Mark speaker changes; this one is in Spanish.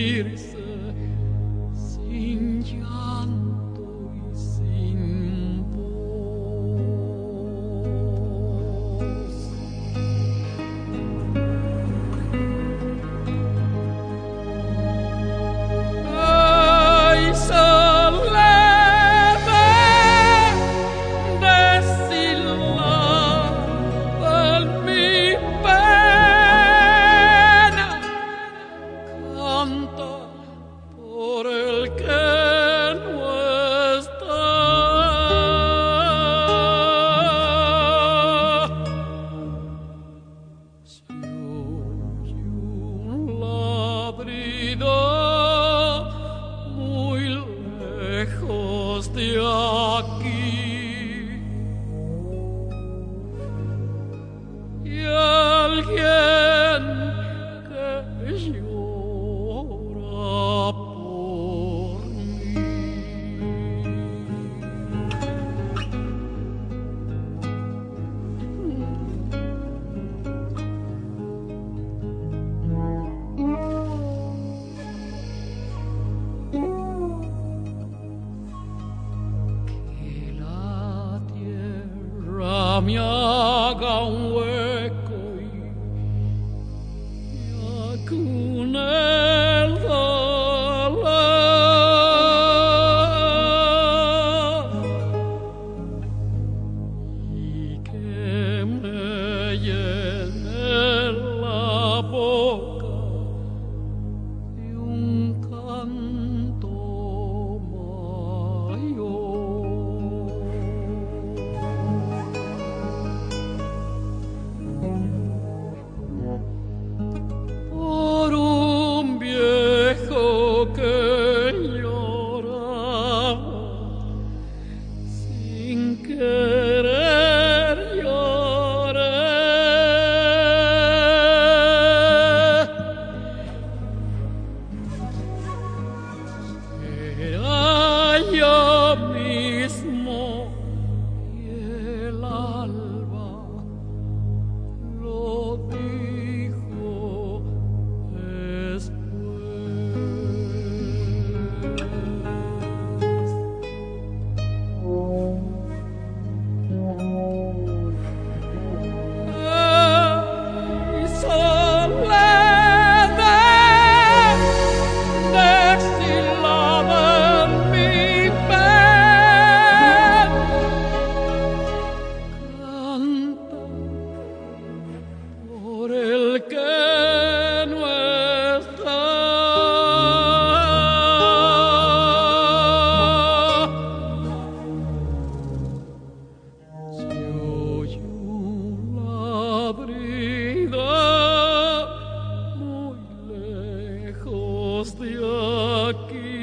Speaker 1: irse sin llanto y sin voz. Ay, soledad deshilada en mi pena, canta por el que no está. Se oye un ladrido muy lejos de aquí, y alguien que llora por mí. Que la tierra me haga un hueco y acune el dolor, y que me llene la boca de un canto mayor. Por un viejo que lloraba sin querer lloré. Era yo mismo y el alba lo dijo después. Ay, soledad deshilada en mi pena, canta por el que no está. Se oye un ladrido muy lejos de aquí,